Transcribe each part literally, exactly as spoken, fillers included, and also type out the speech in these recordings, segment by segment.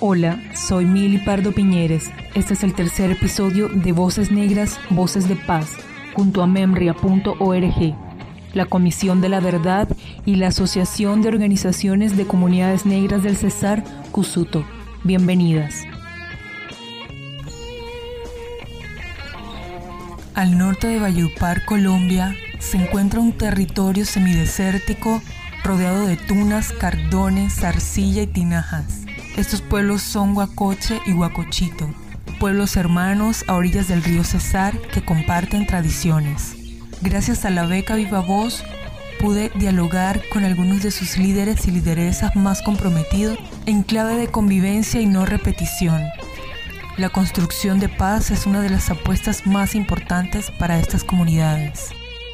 Hola, soy Mili Pardo Piñeres. Este es el tercer episodio de Voces Negras, Voces de Paz, junto a memria punto org, la Comisión de la Verdad y la Asociación de Organizaciones de Comunidades Negras del Cesar, Cusuto. Bienvenidas. Al norte de Valledupar, Colombia, se encuentra un territorio semidesértico rodeado de tunas, cardones, arcilla y tinajas. Estos pueblos son Huacoche y Huacochito, pueblos hermanos a orillas del río Cesar que comparten tradiciones. Gracias a la beca Viva Voz, pude dialogar con algunos de sus líderes y lideresas más comprometidos en clave de convivencia y no repetición. La construcción de paz es una de las apuestas más importantes para estas comunidades.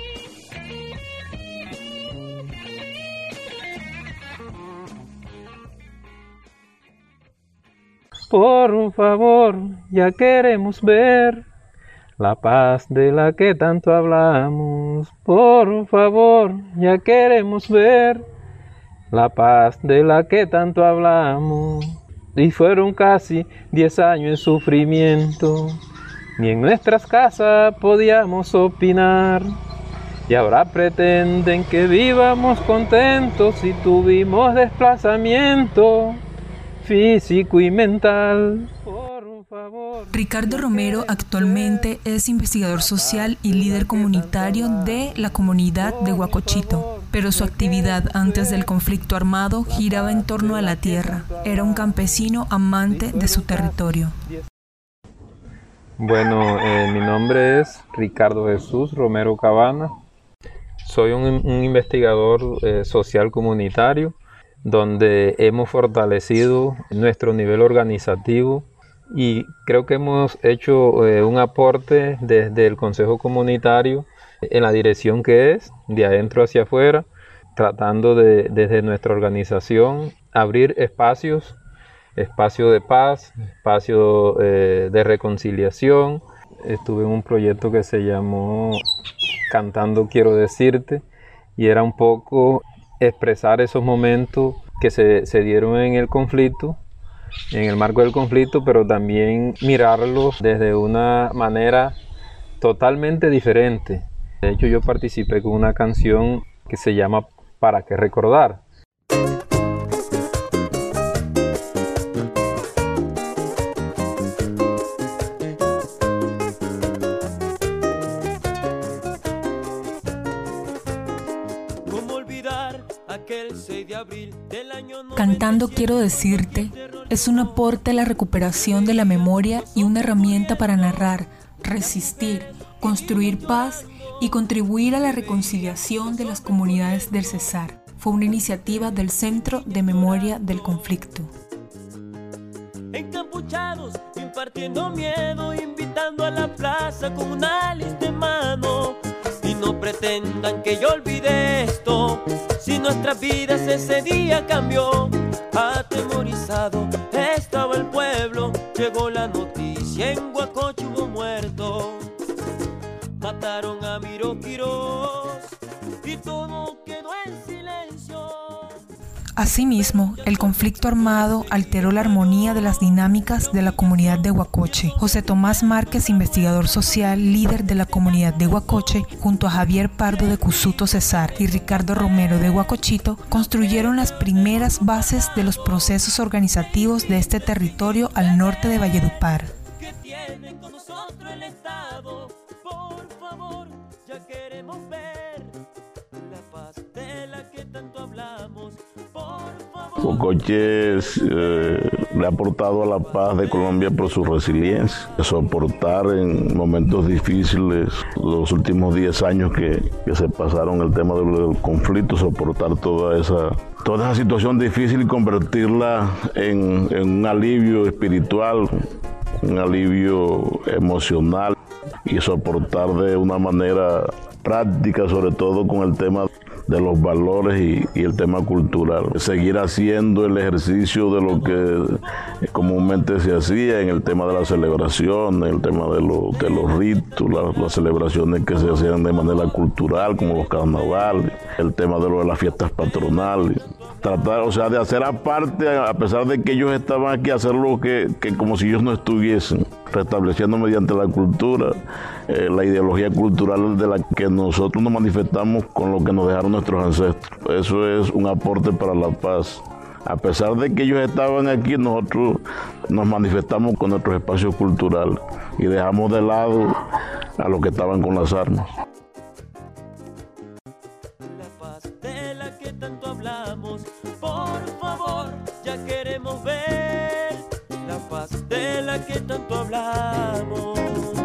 Por favor, ya queremos ver la paz de la que tanto hablamos. Por favor, ya queremos ver la paz de la que tanto hablamos. Y fueron casi diez años en sufrimiento, ni en nuestras casas podíamos opinar. Y ahora pretenden que vivamos contentos y tuvimos desplazamiento físico y mental. Por favor. Ricardo Romero actualmente es investigador social y líder comunitario de la comunidad de Huacochito, pero su actividad antes del conflicto armado giraba en torno a la tierra. Era un campesino amante de su territorio. Bueno, eh, mi nombre es Ricardo Jesús Romero Cabana. Soy un, un investigador eh, social comunitario, donde hemos fortalecido nuestro nivel organizativo y creo que hemos hecho eh, un aporte desde el Consejo Comunitario en la dirección que es, de adentro hacia afuera, tratando de, desde nuestra organización, abrir espacios, espacio de paz, espacio eh, de reconciliación. Estuve en un proyecto que se llamó Cantando Quiero Decirte y era un poco expresar esos momentos que se, se dieron en el conflicto, en el marco del conflicto, pero también mirarlos desde una manera totalmente diferente. De hecho, yo participé con una canción que se llama ¿Para qué recordar? Cantando Quiero Decirte es un aporte a la recuperación de la memoria y una herramienta para narrar, resistir, construir paz y contribuir a la reconciliación de las comunidades del Cesar. Fue una iniciativa del Centro de Memoria del Conflicto. Encapuchados, impartiendo miedo, invitando a la plaza con una lista en mano. Y no pretendan que yo olvide esto, si nuestras vidas ese día cambió. Atemorizado estaba el pueblo, llegó la noticia, en Huacoche hubo muerto. Mataron a Miro Quirós y todo quedó en silencio. Asimismo, el conflicto armado alteró la armonía de las dinámicas de la comunidad de Huacoche. José Tomás Márquez, investigador social, líder de la comunidad de Huacoche, junto a Javier Pardo de Cusuto Cesar y Ricardo Romero de Huacochito, construyeron las primeras bases de los procesos organizativos de este territorio al norte de Valledupar. ¿Qué tienen con nosotros el Estado? Por favor, ya queremos ver la paz de la que tanto hablamos. Huacoche eh, le ha aportado a la paz de Colombia por su resiliencia, soportar en momentos difíciles los últimos diez años que, que se pasaron el tema del conflicto, soportar toda esa, toda esa situación difícil y convertirla en, en un alivio espiritual, un alivio emocional y soportar de una manera práctica, sobre todo con el tema de los valores y, y el tema cultural. Seguir haciendo el ejercicio de lo que comúnmente se hacía en el tema de la celebración, en el tema de, lo, de los ritos, la, las celebraciones que se hacían de manera cultural, como los carnavales, el tema de lo de las fiestas patronales. tratar, o sea, de hacer aparte, a pesar de que ellos estaban aquí, hacerlo que, que como si ellos no estuviesen, restableciendo mediante la cultura, eh, la ideología cultural de la que nosotros nos manifestamos con lo que nos dejaron nuestros ancestros. Eso es un aporte para la paz. A pesar de que ellos estaban aquí, nosotros nos manifestamos con nuestros espacios culturales y dejamos de lado a los que estaban con las armas. La paz de la que tanto hablamos, por favor, ya queremos ver la paz de la que tanto hablamos.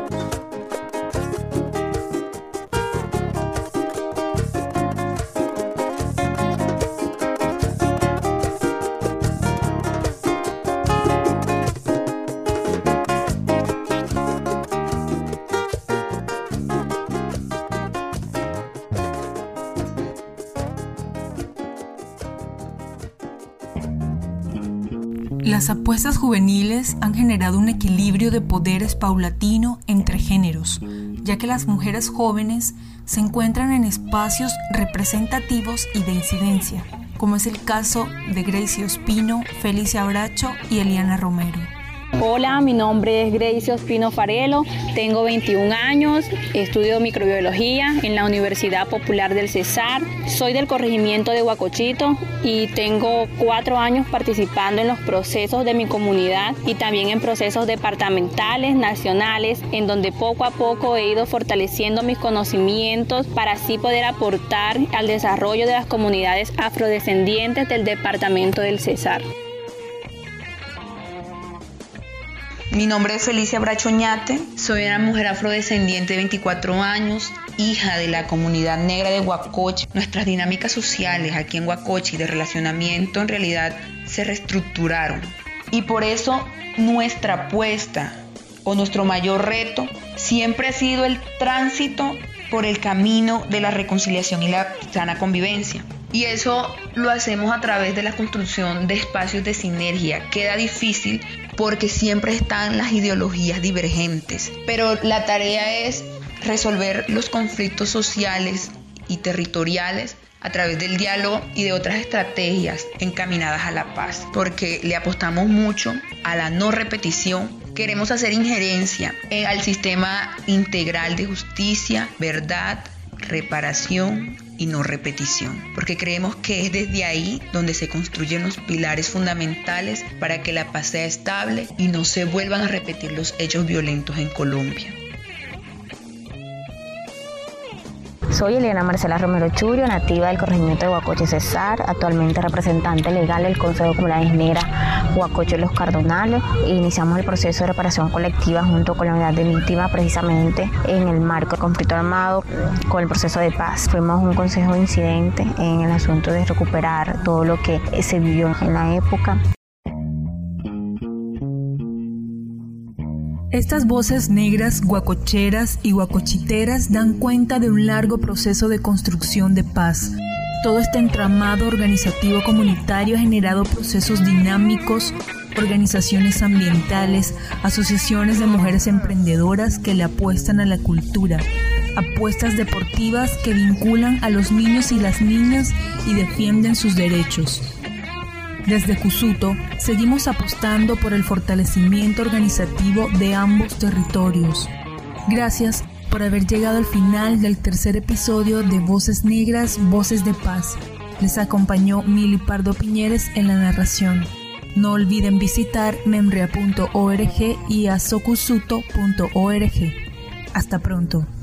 Las apuestas juveniles han generado un equilibrio de poderes paulatino entre géneros, ya que las mujeres jóvenes se encuentran en espacios representativos y de incidencia, como es el caso de Gracie Ospino, Felicia Bracho y Eliana Romero. Hola, mi nombre es Gracie Ospino Farelo, tengo veintiún años, estudio microbiología en la Universidad Popular del Cesar, soy del corregimiento de Huacochito y tengo cuatro años participando en los procesos de mi comunidad y también en procesos departamentales, nacionales, en donde poco a poco he ido fortaleciendo mis conocimientos para así poder aportar al desarrollo de las comunidades afrodescendientes del departamento del Cesar. Mi nombre es Felicia Bracho Oñate, soy una mujer afrodescendiente de veinticuatro años, hija de la comunidad negra de Huacochi. Nuestras dinámicas sociales aquí en Huacochi de relacionamiento en realidad se reestructuraron y por eso nuestra apuesta o nuestro mayor reto siempre ha sido el tránsito por el camino de la reconciliación y la sana convivencia. Y eso lo hacemos a través de la construcción de espacios de sinergia. Queda difícil porque siempre están las ideologías divergentes, pero la tarea es resolver los conflictos sociales y territoriales a través del diálogo y de otras estrategias encaminadas a la paz, porque le apostamos mucho a la no repetición. Queremos hacer injerencia eh, al sistema integral de justicia, verdad, reparación y no repetición, porque creemos que es desde ahí donde se construyen los pilares fundamentales para que la paz sea estable y no se vuelvan a repetir los hechos violentos en Colombia. Soy Eliana Marcela Romero Churio, nativa del corregimiento de Huacochi Cesar, actualmente representante legal del Consejo de Comunidades Negras Huacochi Los Cardonales. Iniciamos el proceso de reparación colectiva junto con la unidad de víctimas precisamente en el marco del conflicto armado con el proceso de paz. Fuimos un consejo de incidente en el asunto de recuperar todo lo que se vivió en la época. Estas voces negras, guacocheras y guacochiteras dan cuenta de un largo proceso de construcción de paz. Todo este entramado organizativo comunitario ha generado procesos dinámicos, organizaciones ambientales, asociaciones de mujeres emprendedoras que le apuestan a la cultura, apuestas deportivas que vinculan a los niños y las niñas y defienden sus derechos. Desde Cusuto, seguimos apostando por el fortalecimiento organizativo de ambos territorios. Gracias por haber llegado al final del tercer episodio de Voces Negras, Voces de Paz. Les acompañó Mili Pardo Piñeres en la narración. No olviden visitar memrea punto org y asocusuto punto org. Hasta pronto.